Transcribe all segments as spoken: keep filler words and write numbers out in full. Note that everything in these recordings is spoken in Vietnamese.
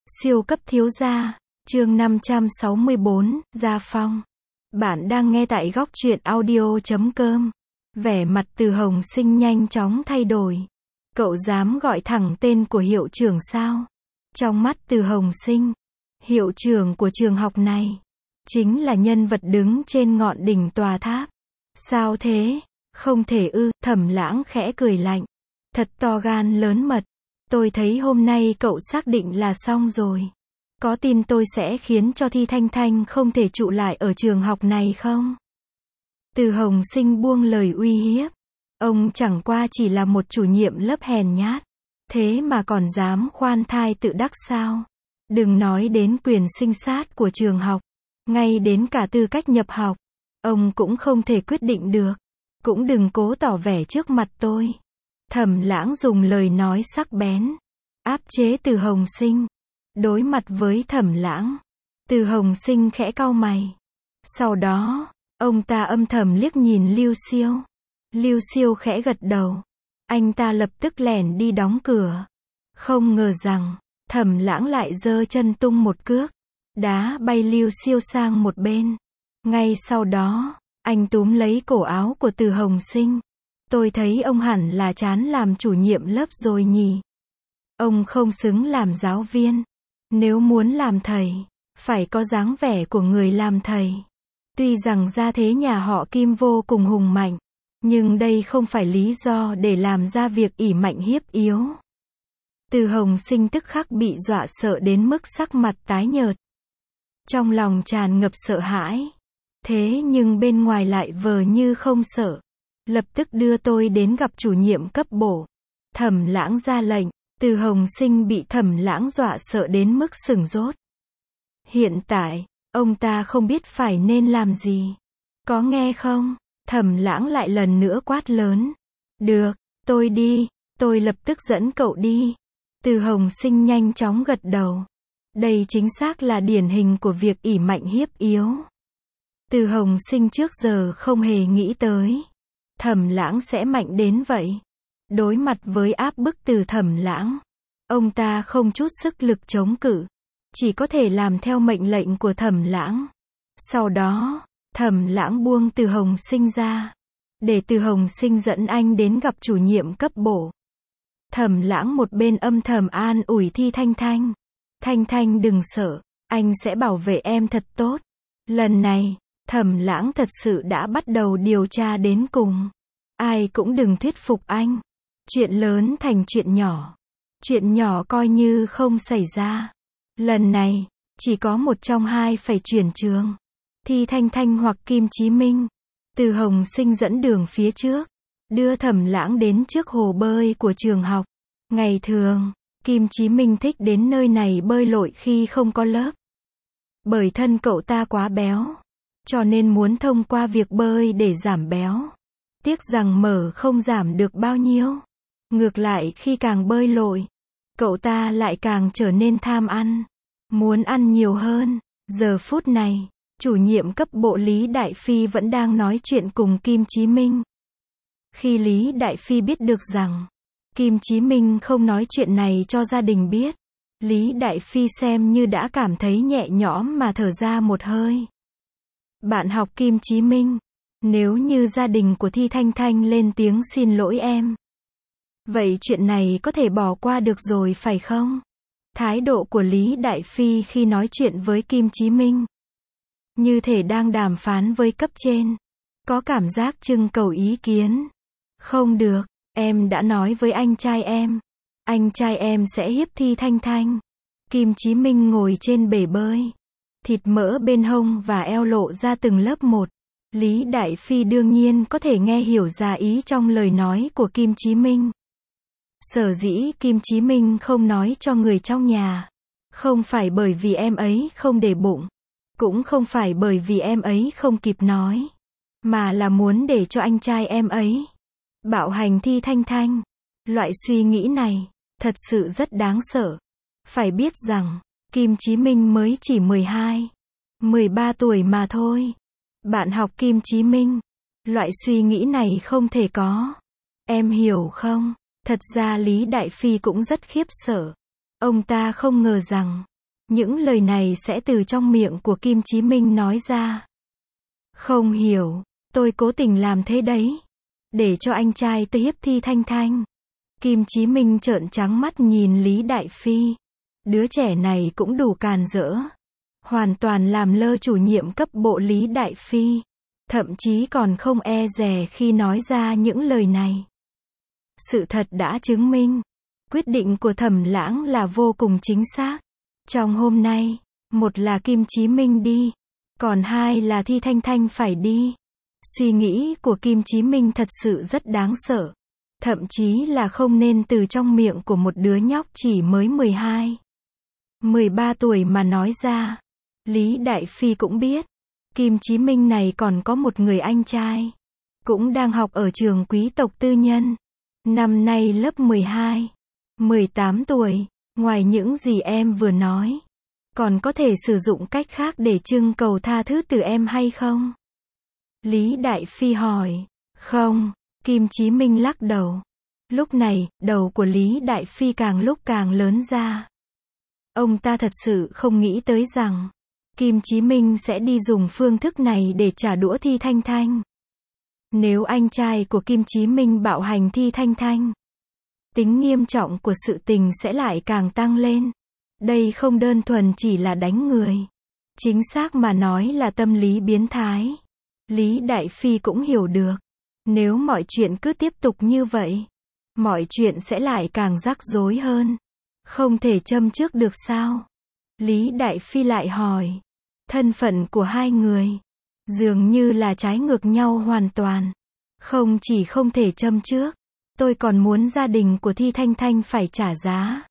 Siêu cấp thiếu gia, chương năm trăm sáu mươi bốn, Gia Phong. Bạn đang nghe tại góc truyện audio chấm com. Vẻ mặt Từ Hồng Sinh nhanh chóng thay đổi. Cậu dám gọi thẳng tên của hiệu trưởng sao? Trong mắt Từ Hồng Sinh, hiệu trưởng của trường học này chính là nhân vật đứng trên ngọn đỉnh tòa tháp. Sao thế? Không thể ư? Thẩm Lãng khẽ cười lạnh. Thật to gan lớn mật. Tôi thấy hôm nay cậu xác định là xong rồi. Có tin tôi sẽ khiến cho Thi Thanh Thanh không thể trụ lại ở trường học này không? Từ Hồng Sinh buông lời uy hiếp. Ông chẳng qua chỉ là một chủ nhiệm lớp hèn nhát. Thế mà còn dám khoan thai tự đắc sao? Đừng nói đến quyền sinh sát của trường học. Ngay đến cả tư cách nhập học, ông cũng không thể quyết định được. Cũng đừng cố tỏ vẻ trước mặt tôi. Thẩm Lãng dùng lời nói sắc bén, áp chế Từ Hồng Sinh. Đối mặt với Thẩm Lãng, Từ Hồng Sinh khẽ cau mày. Sau đó, ông ta âm thầm liếc nhìn Lưu Siêu. Lưu Siêu khẽ gật đầu. Anh ta lập tức lẻn đi đóng cửa. Không ngờ rằng, Thẩm Lãng lại giơ chân tung một cước, đá bay Lưu Siêu sang một bên. Ngay sau đó, anh túm lấy cổ áo của Từ Hồng Sinh. Tôi thấy ông hẳn là chán làm chủ nhiệm lớp rồi nhỉ. Ông không xứng làm giáo viên. Nếu muốn làm thầy, phải có dáng vẻ của người làm thầy. Tuy rằng gia thế nhà họ Kim vô cùng hùng mạnh, nhưng đây không phải lý do để làm ra việc ỷ mạnh hiếp yếu. Từ Hồng Sinh tức khắc bị dọa sợ đến mức sắc mặt tái nhợt. Trong lòng tràn ngập sợ hãi. Thế nhưng bên ngoài lại vờ như không sợ. Lập tức đưa tôi đến gặp chủ nhiệm cấp bộ. Thẩm Lãng ra lệnh. Từ Hồng Sinh bị Thẩm Lãng dọa sợ đến mức sửng sốt. Hiện tại, ông ta không biết phải nên làm gì. Có nghe không? Thẩm Lãng lại lần nữa quát lớn. Được, tôi đi, tôi lập tức dẫn cậu đi. Từ Hồng Sinh nhanh chóng gật đầu. Đây chính xác là điển hình của việc ỷ mạnh hiếp yếu. Từ Hồng Sinh trước giờ không hề nghĩ tới Thẩm Lãng sẽ mạnh đến vậy. Đối mặt với áp bức từ Thẩm Lãng, ông ta không chút sức lực chống cự, chỉ có thể làm theo mệnh lệnh của Thẩm Lãng. Sau đó, Thẩm Lãng buông Từ Hồng Sinh ra, để Từ Hồng Sinh dẫn anh đến gặp chủ nhiệm cấp bộ. Thẩm Lãng một bên âm thầm an ủi Thi Thanh Thanh. Thanh Thanh đừng sợ, anh sẽ bảo vệ em thật tốt. Lần này, Thẩm Lãng thật sự đã bắt đầu điều tra đến cùng. Ai cũng đừng thuyết phục anh. Chuyện lớn thành chuyện nhỏ. Chuyện nhỏ coi như không xảy ra. Lần này, chỉ có một trong hai phải chuyển trường. Thi Thanh Thanh hoặc Kim Chí Minh. Từ Hồng Sinh dẫn đường phía trước, đưa Thẩm Lãng đến trước hồ bơi của trường học. Ngày thường, Kim Chí Minh thích đến nơi này bơi lội khi không có lớp. Bởi thân cậu ta quá béo, cho nên muốn thông qua việc bơi để giảm béo. Tiếc rằng mỡ không giảm được bao nhiêu. Ngược lại khi càng bơi lội, cậu ta lại càng trở nên tham ăn. Muốn ăn nhiều hơn. Giờ phút này, chủ nhiệm cấp bộ Lý Đại Phi vẫn đang nói chuyện cùng Kim Chí Minh. Khi Lý Đại Phi biết được rằng Kim Chí Minh không nói chuyện này cho gia đình biết, Lý Đại Phi xem như đã cảm thấy nhẹ nhõm mà thở ra một hơi. Bạn học Kim Chí Minh, nếu như gia đình của Thi Thanh Thanh lên tiếng xin lỗi em, vậy chuyện này có thể bỏ qua được rồi phải không? Thái độ của Lý Đại Phi khi nói chuyện với Kim Chí Minh, như thể đang đàm phán với cấp trên. Có cảm giác trưng cầu ý kiến. Không được, em đã nói với anh trai em. Anh trai em sẽ hiếp Thi Thanh Thanh. Kim Chí Minh ngồi trên bể bơi. Thịt mỡ bên hông và eo lộ ra từng lớp một. Lý Đại Phi đương nhiên có thể nghe hiểu ra ý trong lời nói của Kim Chí Minh. Sở dĩ Kim Chí Minh không nói cho người trong nhà, không phải bởi vì em ấy không để bụng, cũng không phải bởi vì em ấy không kịp nói, mà là muốn để cho anh trai em ấy bạo hành Thi Thanh Thanh. Loại suy nghĩ này thật sự rất đáng sợ. Phải biết rằng Kim Chí Minh mới chỉ mười hai, mười ba tuổi mà thôi. Bạn học Kim Chí Minh, loại suy nghĩ này không thể có. Em hiểu không? Thật ra Lý Đại Phi cũng rất khiếp sợ. Ông ta không ngờ rằng Những lời này sẽ từ trong miệng của Kim Chí Minh nói ra. Không hiểu, tôi cố tình làm thế đấy. Để cho anh trai tôi hiếp Thi Thanh Thanh. Kim Chí Minh trợn trắng mắt nhìn Lý Đại Phi. Đứa trẻ này cũng đủ càn rỡ. Hoàn toàn làm lơ chủ nhiệm cấp bộ Lý Đại Phi. Thậm chí còn không e dè khi nói ra những lời này. Sự thật đã chứng minh. Quyết định của Thẩm Lãng là vô cùng chính xác. Trong hôm nay, một là Kim Chí Minh đi. Còn hai là Thi Thanh Thanh phải đi. Suy nghĩ của Kim Chí Minh thật sự rất đáng sợ. Thậm chí là không nên từ trong miệng của một đứa nhóc chỉ mới mười hai, mười ba tuổi mà nói ra. Lý Đại Phi cũng biết. Kim Chí Minh này còn có một người anh trai. Cũng đang học ở trường quý tộc tư nhân. Năm nay lớp mười hai, mười tám tuổi. Ngoài những gì em vừa nói. Còn có thể sử dụng cách khác để trưng cầu tha thứ từ em hay không? Lý Đại Phi hỏi. Không. Kim Chí Minh lắc đầu. Lúc này, đầu của Lý Đại Phi càng lúc càng lớn ra. Ông ta thật sự không nghĩ tới rằng Kim Chí Minh sẽ đi dùng phương thức này để trả đũa Thi Thanh Thanh. Nếu anh trai của Kim Chí Minh bạo hành Thi Thanh Thanh, tính nghiêm trọng của sự tình sẽ lại càng tăng lên. Đây không đơn thuần chỉ là đánh người. Chính xác mà nói là tâm lý biến thái. Lý Đại Phi cũng hiểu được. Nếu mọi chuyện cứ tiếp tục như vậy, mọi chuyện sẽ lại càng rắc rối hơn. Không thể châm trước được sao? Lý Đại Phi lại hỏi. Thân phận của hai người dường như là trái ngược nhau hoàn toàn. Không chỉ không thể châm trước, tôi còn muốn gia đình của Thi Thanh Thanh phải trả giá.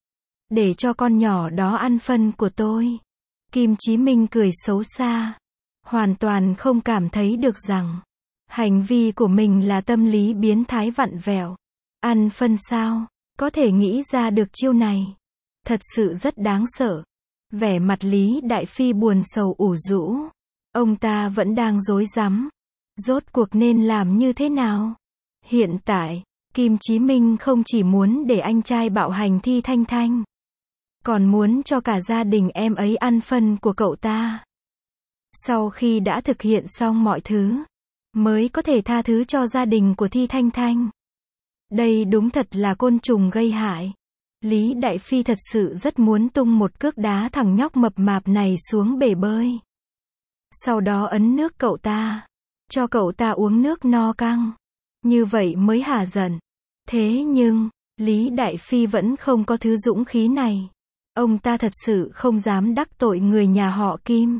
Để cho con nhỏ đó ăn phân của tôi. Kim Chí Minh cười xấu xa. Hoàn toàn không cảm thấy được rằng hành vi của mình là tâm lý biến thái vặn vẹo. Ăn phân sao? Có thể nghĩ ra được chiêu này. Thật sự rất đáng sợ. Vẻ mặt Lý Đại Phi buồn sầu ủ rũ. Ông ta vẫn đang rối rắm. Rốt cuộc nên làm như thế nào? Hiện tại, Kim Chí Minh không chỉ muốn để anh trai bạo hành Thi Thanh Thanh, còn muốn cho cả gia đình em ấy ăn phân của cậu ta. Sau khi đã thực hiện xong mọi thứ, mới có thể tha thứ cho gia đình của Thi Thanh Thanh. Đây đúng thật là côn trùng gây hại. Lý Đại Phi thật sự rất muốn tung một cước đá thằng nhóc mập mạp này xuống bể bơi. Sau đó ấn nước cậu ta. Cho cậu ta uống nước no căng. Như vậy mới hả giận. Thế nhưng, Lý Đại Phi vẫn không có thứ dũng khí này. Ông ta thật sự không dám đắc tội người nhà họ Kim.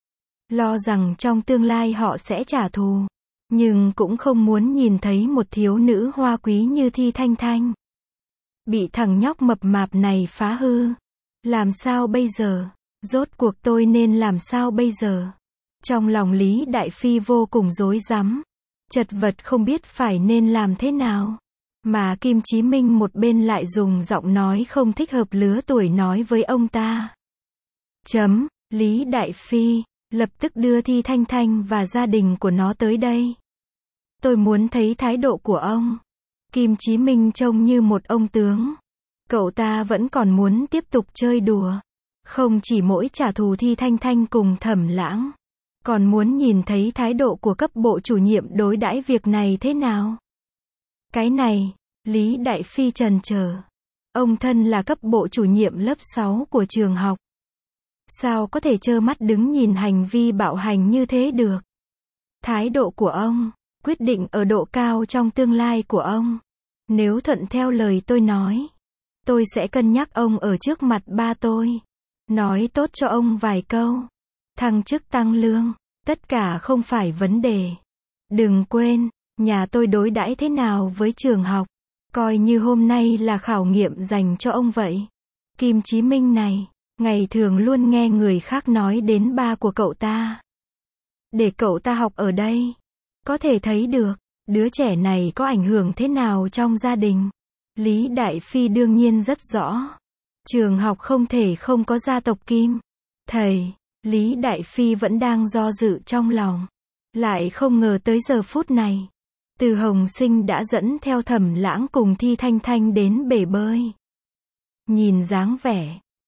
Lo rằng trong tương lai họ sẽ trả thù. Nhưng cũng không muốn nhìn thấy một thiếu nữ hoa quý như Thi Thanh Thanh bị thằng nhóc mập mạp này phá hư. Làm sao bây giờ? Rốt cuộc tôi nên làm sao bây giờ? Trong lòng Lý Đại Phi vô cùng rối rắm, chật vật không biết phải nên làm thế nào. Mà Kim Chí Minh một bên lại dùng giọng nói không thích hợp lứa tuổi nói với ông ta. Chấm, Lý Đại Phi, lập tức đưa Thi Thanh Thanh và gia đình của nó tới đây. Tôi muốn thấy thái độ của ông. Kim Chí Minh trông như một ông tướng. Cậu ta vẫn còn muốn tiếp tục chơi đùa. Không chỉ mỗi trả thù Thi Thanh Thanh cùng Thẩm Lãng, còn muốn nhìn thấy thái độ của cấp bộ chủ nhiệm đối đãi việc này thế nào. Cái này, Lý Đại Phi trần chờ. Ông thân là cấp bộ chủ nhiệm lớp sáu của trường học. Sao có thể trơ mắt đứng nhìn hành vi bạo hành như thế được? Thái độ của ông quyết định ở độ cao trong tương lai của ông. Nếu thuận theo lời tôi nói, tôi sẽ cân nhắc ông ở trước mặt ba tôi. Nói tốt cho ông vài câu. Thăng chức tăng lương, tất cả không phải vấn đề. Đừng quên, nhà tôi đối đãi thế nào với trường học. Coi như hôm nay là khảo nghiệm dành cho ông vậy. Kim Chí Minh này, ngày thường luôn nghe người khác nói đến ba của cậu ta. Để cậu ta học ở đây. Có thể thấy được, đứa trẻ này có ảnh hưởng thế nào trong gia đình. Lý Đại Phi đương nhiên rất rõ. Trường học không thể không có gia tộc Kim. Thầy, Lý Đại Phi vẫn đang do dự trong lòng. Lại không ngờ tới giờ phút này, Từ Hồng Sinh đã dẫn theo Thẩm Lãng cùng Thi Thanh Thanh đến bể bơi. Nhìn dáng vẻ,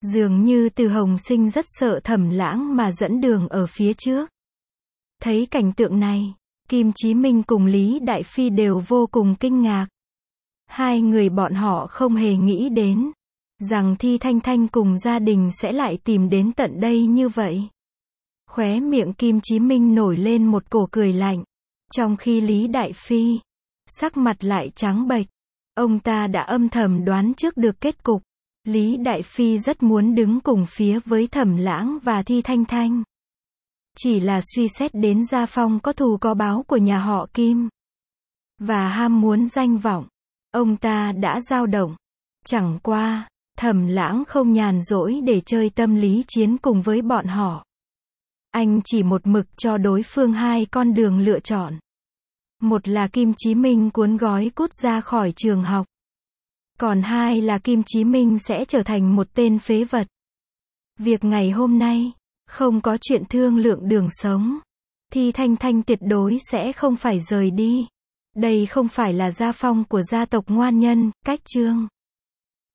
Dường như Từ Hồng Sinh rất sợ Thẩm Lãng mà dẫn đường ở phía trước. Thấy cảnh tượng này, Kim Chí Minh cùng Lý Đại Phi đều vô cùng kinh ngạc. Hai người bọn họ không hề nghĩ đến rằng Thi Thanh Thanh cùng gia đình sẽ lại tìm đến tận đây như vậy. Khóe miệng Kim Chí Minh nổi lên một cổ cười lạnh, trong khi Lý Đại Phi sắc mặt lại trắng bệch. Ông ta đã âm thầm đoán trước được kết cục. Lý Đại Phi rất muốn đứng cùng phía với Thẩm Lãng và Thi Thanh Thanh. Chỉ là suy xét đến gia phong có thù có báo của nhà họ Kim, và ham muốn danh vọng, ông ta đã dao động. Chẳng qua, Thẩm Lãng không nhàn rỗi để chơi tâm lý chiến cùng với bọn họ. Anh chỉ một mực cho đối phương hai con đường lựa chọn. Một là Kim Chí Minh cuốn gói cút ra khỏi trường học. Còn hai là Kim Chí Minh sẽ trở thành một tên phế vật. Việc ngày hôm nay, không có chuyện thương lượng đường sống. Thi Thanh Thanh tuyệt đối sẽ không phải rời đi. Đây không phải là gia phong của gia tộc Ngoan Nhân, Cách Trương.